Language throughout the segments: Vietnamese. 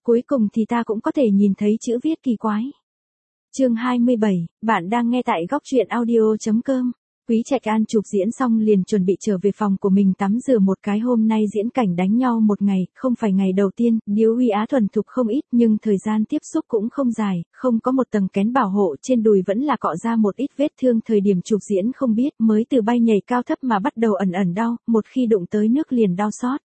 Cuối cùng thì ta cũng có thể nhìn thấy chữ viết kỳ quái. Chương 27, bạn đang nghe tại góc truyện audio.com. Quý Trạch An chụp diễn xong liền chuẩn bị trở về phòng của mình tắm rửa một cái. Hôm nay diễn cảnh đánh nhau một ngày, không phải ngày đầu tiên, Điếu Uy Á thuần thục không ít nhưng thời gian tiếp xúc cũng không dài, không có một tầng kén bảo hộ trên đùi vẫn là cọ ra một ít vết thương. Thời điểm chụp diễn không biết mới từ bay nhảy cao thấp mà bắt đầu ẩn ẩn đau, một khi đụng tới nước liền đau xót.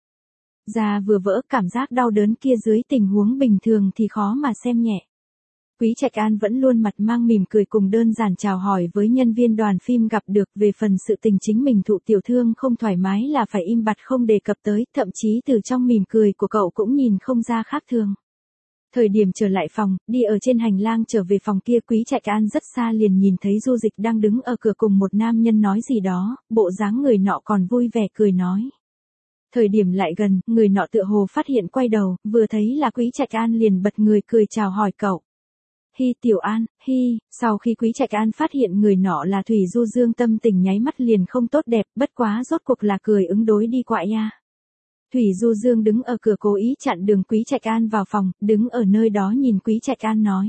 Da vừa vỡ, cảm giác đau đớn kia dưới tình huống bình thường thì khó mà xem nhẹ. Quý Trạch An vẫn luôn mặt mang mỉm cười cùng đơn giản chào hỏi với nhân viên đoàn phim gặp được. Về phần sự tình chính mình thụ tiểu thương không thoải mái là phải im bặt không đề cập tới, thậm chí từ trong mỉm cười của cậu cũng nhìn không ra khác thường. Thời điểm trở lại phòng, đi ở trên hành lang trở về phòng kia, Quý Trạch An rất xa liền nhìn thấy Du Dịch đang đứng ở cửa cùng một nam nhân nói gì đó, bộ dáng người nọ còn vui vẻ cười nói. Thời điểm lại gần, người nọ tựa hồ phát hiện quay đầu, vừa thấy là Quý Trạch An liền bật người cười chào hỏi cậu. Hi Tiểu An, hi. Sau khi Quý Trạch An phát hiện người nọ là Thủy Du Dương, tâm tình nháy mắt liền không tốt đẹp, bất quá rốt cuộc là cười ứng đối đi quại nha. Thủy Du Dương đứng ở cửa cố ý chặn đường Quý Trạch An vào phòng, đứng ở nơi đó nhìn Quý Trạch An nói.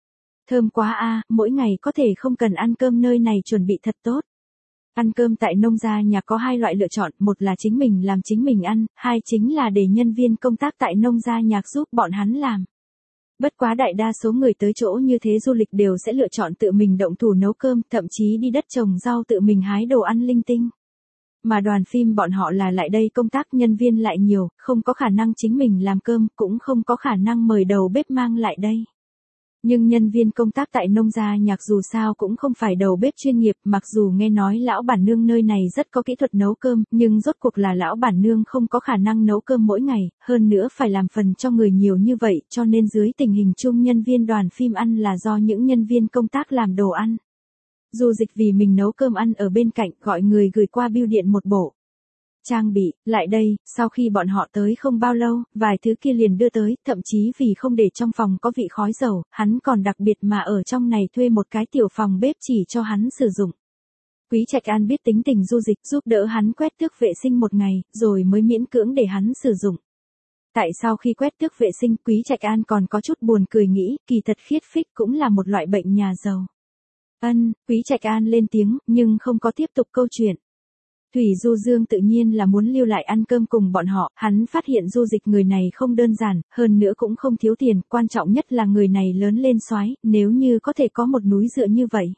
Thơm quá a, mỗi ngày có thể không cần ăn cơm, nơi này chuẩn bị thật tốt. Ăn cơm tại nông gia nhà có hai loại lựa chọn, một là chính mình làm chính mình ăn, hai chính là để nhân viên công tác tại nông gia nhạc giúp bọn hắn làm. Bất quá đại đa số người tới chỗ như thế du lịch đều sẽ lựa chọn tự mình động thủ nấu cơm, thậm chí đi đất trồng rau tự mình hái đồ ăn linh tinh. Mà đoàn phim bọn họ là lại đây công tác, nhân viên lại nhiều, không có khả năng chính mình làm cơm, cũng không có khả năng mời đầu bếp mang lại đây. Nhưng nhân viên công tác tại nông gia nhạc dù sao cũng không phải đầu bếp chuyên nghiệp, mặc dù nghe nói lão bản nương nơi này rất có kỹ thuật nấu cơm, nhưng rốt cuộc là lão bản nương không có khả năng nấu cơm mỗi ngày, hơn nữa phải làm phần cho người nhiều như vậy, cho nên dưới tình hình chung nhân viên đoàn phim ăn là do những nhân viên công tác làm đồ ăn. Du Dịch vì mình nấu cơm ăn ở bên cạnh, gọi người gửi qua bưu điện một bộ trang bị lại đây. Sau khi bọn họ tới không bao lâu, vài thứ kia liền đưa tới, thậm chí vì không để trong phòng có vị khói dầu, hắn còn đặc biệt mà ở trong này thuê một cái tiểu phòng bếp chỉ cho hắn sử dụng. Quý Trạch An biết tính tình Du Dịch, giúp đỡ hắn quét tước vệ sinh một ngày, rồi mới miễn cưỡng để hắn sử dụng. Tại sau khi quét tước vệ sinh, Quý Trạch An còn có chút buồn cười nghĩ, kỳ thật khiết phích cũng là một loại bệnh nhà giàu. Quý Trạch An lên tiếng, nhưng không có tiếp tục câu chuyện. Thủy Du Dương tự nhiên là muốn lưu lại ăn cơm cùng bọn họ, hắn phát hiện Du Dịch người này không đơn giản, hơn nữa cũng không thiếu tiền, quan trọng nhất là người này lớn lên soái, nếu như có thể có một núi dựa như vậy.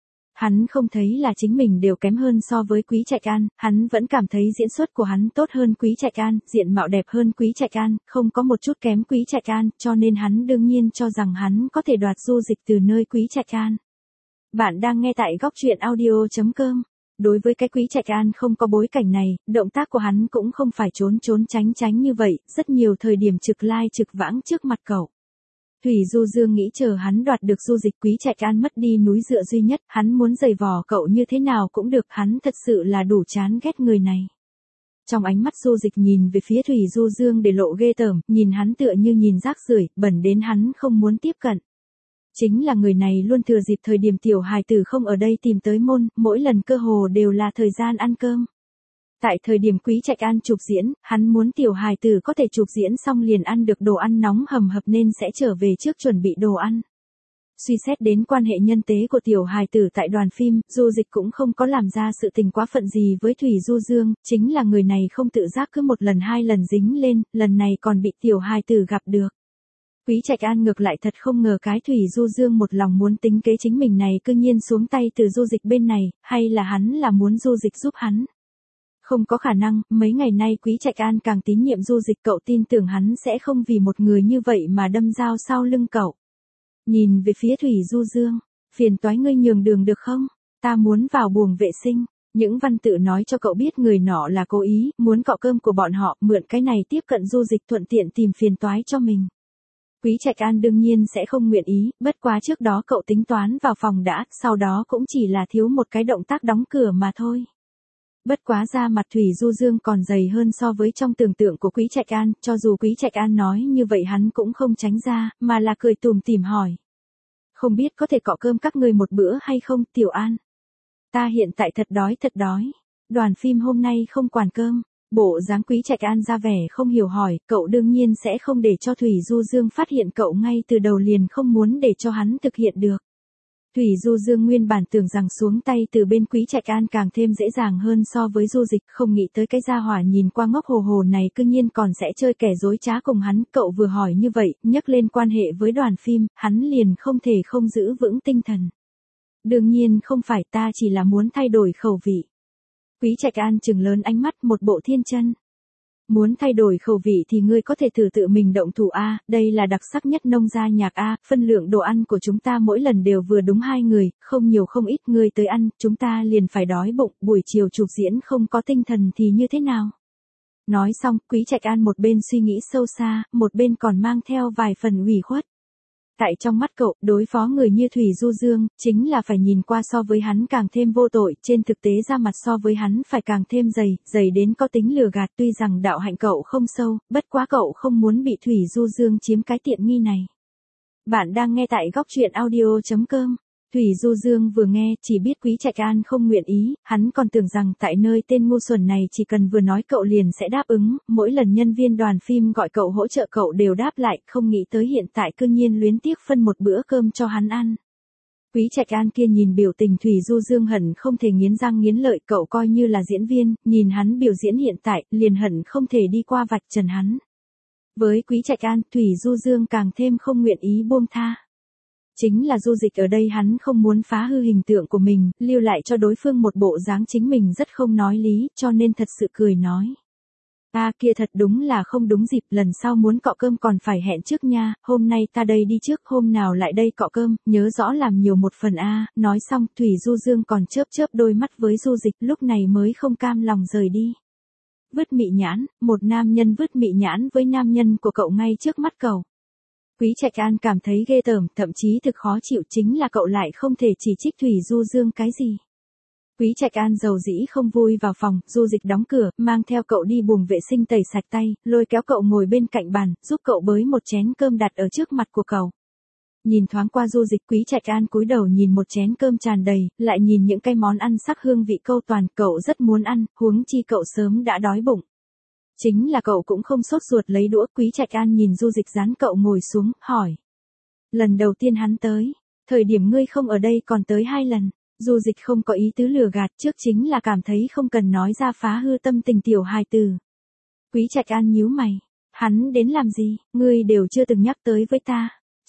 Hắn không thấy là chính mình đều kém hơn so với Quý Trạch An, hắn vẫn cảm thấy diễn xuất của hắn tốt hơn Quý Trạch An, diện mạo đẹp hơn Quý Trạch An, không có một chút kém Quý Trạch An, cho nên hắn đương nhiên cho rằng hắn có thể đoạt Du Dịch từ nơi Quý Trạch An. Bạn đang nghe tại góc truyện audio.com. Đối với cái Quý Trạch An không có bối cảnh này, động tác của hắn cũng không phải trốn tránh như vậy, rất nhiều thời điểm trực lai trực vãng trước mặt cậu. Thủy Du Dương nghĩ chờ hắn đoạt được Du Dịch, Quý Trạch An mất đi núi dựa duy nhất, hắn muốn giày vò cậu như thế nào cũng được, hắn thật sự là đủ chán ghét người này. Trong ánh mắt Du Dịch nhìn về phía Thủy Du Dương để lộ ghê tởm, nhìn hắn tựa như nhìn rác rưởi, bẩn đến hắn không muốn tiếp cận. Chính là người này luôn thừa dịp thời điểm tiểu hài tử không ở đây tìm tới môn, mỗi lần cơ hồ đều là thời gian ăn cơm. Tại thời điểm Quý Trạch An chụp diễn, hắn muốn tiểu hài tử có thể chụp diễn xong liền ăn được đồ ăn nóng hầm hập nên sẽ trở về trước chuẩn bị đồ ăn. Suy xét đến quan hệ nhân tế của tiểu hài tử tại đoàn phim, Du Dịch cũng không có làm ra sự tình quá phận gì với Thủy Du Dương, chính là người này không tự giác cứ một lần hai lần dính lên, lần này còn bị tiểu hài tử gặp được. Quý Trạch An ngược lại thật không ngờ cái Thủy Du Dương một lòng muốn tính kế chính mình này cư nhiên xuống tay từ Du Dịch bên này, hay là hắn là muốn Du Dịch giúp hắn. Không có khả năng, mấy ngày nay Quý Trạch An càng tín nhiệm Du Dịch, cậu tin tưởng hắn sẽ không vì một người như vậy mà đâm dao sau lưng cậu. Nhìn về phía Thủy Du Dương, phiền toái ngươi nhường đường được không? Ta muốn vào buồng vệ sinh. Những văn tự nói cho cậu biết người nọ là cố ý, muốn cọ cơm của bọn họ, mượn cái này tiếp cận Du Dịch thuận tiện tìm phiền toái cho mình. Quý Trạch An đương nhiên sẽ không nguyện ý, bất quá trước đó cậu tính toán vào phòng đã, sau đó cũng chỉ là thiếu một cái động tác đóng cửa mà thôi. Bất quá da mặt Thủy Du Dương còn dày hơn so với trong tưởng tượng của Quý Trạch An, cho dù Quý Trạch An nói như vậy hắn cũng không tránh ra, mà là cười tủm tỉm hỏi. Không biết có thể cọ cơm các ngươi một bữa hay không, Tiểu An? Ta hiện tại thật đói. Đoàn phim hôm nay không quản cơm. Bộ dáng Quý Trạch An ra vẻ không hiểu hỏi, cậu đương nhiên sẽ không để cho Thủy Du Dương phát hiện cậu ngay từ đầu liền không muốn để cho hắn thực hiện được. Thủy Du Dương nguyên bản tưởng rằng xuống tay từ bên Quý Trạch An càng thêm dễ dàng hơn so với Du Dịch, không nghĩ tới cái gia hỏa nhìn qua ngốc hồ hồ này cư nhiên còn sẽ chơi kẻ dối trá cùng hắn, cậu vừa hỏi như vậy, nhắc lên quan hệ với đoàn phim, hắn liền không thể không giữ vững tinh thần. Đương nhiên không phải, ta chỉ là muốn thay đổi khẩu vị. Quý Trạch An trừng lớn ánh mắt, một bộ thiên chân. Muốn thay đổi khẩu vị thì ngươi có thể thử tự mình động thủ a, đây là đặc sắc nhất nông gia nhạc a, phân lượng đồ ăn của chúng ta mỗi lần đều vừa đúng 2 người, không nhiều không ít, ngươi tới ăn, chúng ta liền phải đói bụng, buổi chiều chụp diễn không có tinh thần thì như thế nào? Nói xong, Quý Trạch An một bên suy nghĩ sâu xa, một bên còn mang theo vài phần ủy khuất. Tại trong mắt cậu, đối phó người như Thủy Du Dương, chính là phải nhìn qua so với hắn càng thêm vô tội, trên thực tế ra mặt so với hắn phải càng thêm dày đến có tính lừa gạt, tuy rằng đạo hạnh cậu không sâu, bất quá cậu không muốn bị Thủy Du Dương chiếm cái tiện nghi này. Bạn đang nghe tại góc truyện audio.com. Thủy Du Dương vừa nghe, chỉ biết Quý Trạch An không nguyện ý, hắn còn tưởng rằng tại nơi tên ngu xuẩn này chỉ cần vừa nói cậu liền sẽ đáp ứng, mỗi lần nhân viên đoàn phim gọi cậu hỗ trợ cậu đều đáp lại, không nghĩ tới hiện tại cư nhiên luyến tiếc phân một bữa cơm cho hắn ăn. Quý Trạch An kia nhìn biểu tình Thủy Du Dương hận không thể nghiến răng nghiến lợi, cậu coi như là diễn viên, nhìn hắn biểu diễn hiện tại, liền hận không thể đi qua vạch trần hắn. Với Quý Trạch An, Thủy Du Dương càng thêm không nguyện ý buông tha. Chính là Du Dịch ở đây hắn không muốn phá hư hình tượng của mình, lưu lại cho đối phương một bộ dáng chính mình rất không nói lý, cho nên thật sự cười nói. Kia thật đúng là không đúng dịp, lần sau muốn cọ cơm còn phải hẹn trước nha, hôm nay ta đây đi trước, hôm nào lại đây cọ cơm, nhớ rõ làm nhiều một phần a. Nói xong Thủy Du Dương còn chớp đôi mắt với Du Dịch, lúc này mới không cam lòng rời đi. Vứt mị nhãn, một nam nhân vứt mị nhãn với nam nhân của cậu ngay trước mắt cậu. Quý Trạch An cảm thấy ghê tởm, thậm chí thực khó chịu, chính là cậu lại không thể chỉ trích Thủy Du Dương cái gì. Quý Trạch An dầu dĩ không vui vào phòng, Du Dịch đóng cửa, mang theo cậu đi buồng vệ sinh tẩy sạch tay, lôi kéo cậu ngồi bên cạnh bàn, giúp cậu bới một chén cơm đặt ở trước mặt của cậu. Nhìn thoáng qua Du Dịch, Quý Trạch An cúi đầu nhìn một chén cơm tràn đầy, lại nhìn những cái món ăn sắc hương vị câu toàn, cậu rất muốn ăn, huống chi cậu sớm đã đói bụng. Chính là cậu cũng không sốt ruột lấy đũa. Quý Trạch An nhìn Du Dịch dán cậu ngồi xuống, hỏi. Lần đầu tiên hắn tới, thời điểm ngươi không ở đây còn tới 2 lần. Du Dịch không có ý tứ lừa gạt, trước chính là cảm thấy không cần nói ra phá hư tâm tình tiểu hài tử. Quý Trạch An nhíu mày. Hắn đến làm gì, ngươi đều chưa từng nhắc tới với ta.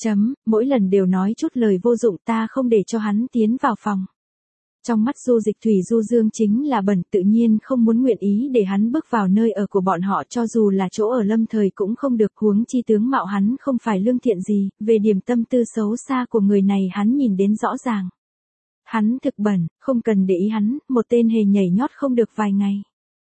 Mỗi lần đều nói chút lời vô dụng, ta không để cho hắn tiến vào phòng. Trong mắt Du Dịch, Thủy Du Dương chính là bẩn, tự nhiên không muốn nguyện ý để hắn bước vào nơi ở của bọn họ, cho dù là chỗ ở lâm thời cũng không được, huống chi tướng mạo hắn không phải lương thiện gì, về điểm tâm tư xấu xa của người này hắn nhìn đến rõ ràng. Hắn thực bẩn, không cần để ý hắn, một tên hề nhảy nhót không được vài ngày.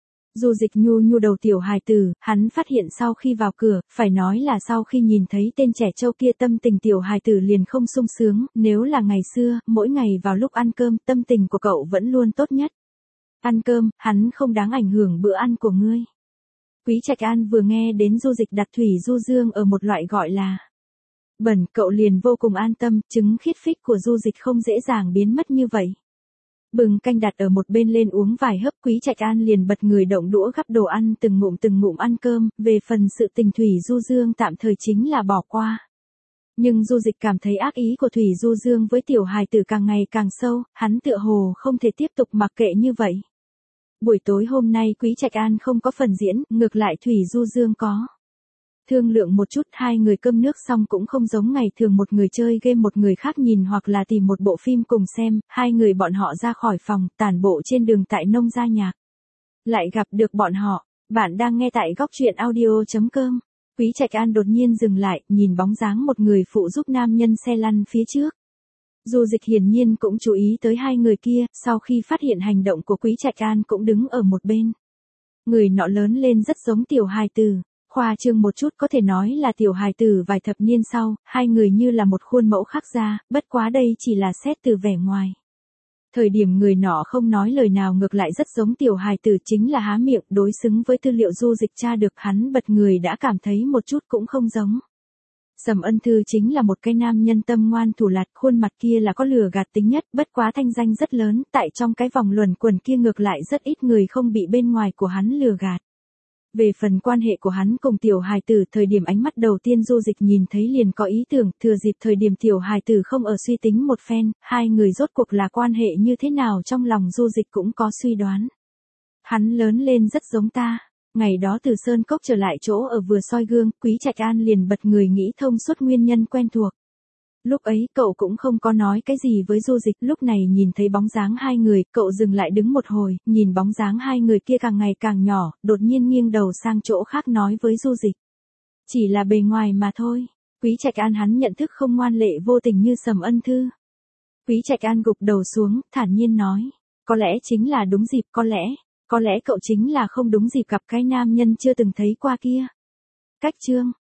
Du Dịch nhu đầu tiểu hài tử, hắn phát hiện sau khi vào cửa, phải nói là sau khi nhìn thấy tên trẻ trâu kia tâm tình tiểu hài tử liền không sung sướng, nếu là ngày xưa, mỗi ngày vào lúc ăn cơm, tâm tình của cậu vẫn luôn tốt nhất. Ăn cơm, hắn không đáng ảnh hưởng bữa ăn của ngươi. Quý Trạch An vừa nghe đến Du Dịch đặt Thủy Du Dương ở một loại gọi là bẩn, cậu liền vô cùng an tâm, trứng khiết phích của Du Dịch không dễ dàng biến mất như vậy. Bừng canh đặt ở một bên lên uống vài hớp, Quý Trạch An liền bật người động đũa gắp đồ ăn, từng ngụm ăn cơm, về phần sự tình Thủy Du Dương tạm thời chính là bỏ qua. Nhưng Du Dịch cảm thấy ác ý của Thủy Du Dương với tiểu hài tử càng ngày càng sâu, hắn tựa hồ không thể tiếp tục mặc kệ như vậy. Buổi tối hôm nay Quý Trạch An không có phần diễn, ngược lại Thủy Du Dương có. Thương lượng một chút, 2 người cơm nước xong cũng không giống ngày thường, một người chơi game một người khác nhìn hoặc là tìm một bộ phim cùng xem, 2 người bọn họ ra khỏi phòng, tản bộ trên đường tại nông gia nhạc. Lại gặp được bọn họ, bạn đang nghe tại góc truyện audio.com. Quý Trạch An đột nhiên dừng lại, nhìn bóng dáng một người phụ giúp nam nhân xe lăn phía trước. Du Dịch hiển nhiên cũng chú ý tới 2 người kia, sau khi phát hiện hành động của Quý Trạch An cũng đứng ở một bên. Người nọ lớn lên rất giống tiểu hài tử. Khoa trương một chút có thể nói là tiểu hài tử vài thập niên sau, 2 người như là một khuôn mẫu khác ra, bất quá đây chỉ là xét từ vẻ ngoài. Thời điểm người nọ không nói lời nào ngược lại rất giống tiểu hài tử, chính là há miệng, đối xứng với tư liệu Du Dịch tra được, hắn bật người đã cảm thấy một chút cũng không giống. Sầm Ân Thư chính là một cái nam nhân tâm ngoan thủ lạt, khuôn mặt kia là có lừa gạt tính nhất, bất quá thanh danh rất lớn, tại trong cái vòng luẩn quẩn kia ngược lại rất ít người không bị bên ngoài của hắn lừa gạt. Về phần quan hệ của hắn cùng tiểu hài tử, thời điểm ánh mắt đầu tiên Du Dịch nhìn thấy liền có ý tưởng, thừa dịp thời điểm tiểu hài tử không ở suy tính một phen, hai người rốt cuộc là quan hệ như thế nào trong lòng Du Dịch cũng có suy đoán. Hắn lớn lên rất giống ta. Ngày đó từ Sơn Cốc trở lại chỗ ở vừa soi gương, Quý Trạch An liền bật người nghĩ thông suốt nguyên nhân quen thuộc. Lúc ấy cậu cũng không có nói cái gì với Du Dịch, lúc này nhìn thấy bóng dáng hai người, cậu dừng lại đứng một hồi, nhìn bóng dáng hai người kia càng ngày càng nhỏ, đột nhiên nghiêng đầu sang chỗ khác nói với Du Dịch. Chỉ là bề ngoài mà thôi. Quý Trạch An hắn nhận thức không ngoan lệ vô tình như Sầm Ân Thư. Quý Trạch An gục đầu xuống, thản nhiên nói. Có lẽ chính là đúng dịp, có lẽ cậu chính là không đúng dịp gặp cái nam nhân chưa từng thấy qua kia. Cách chương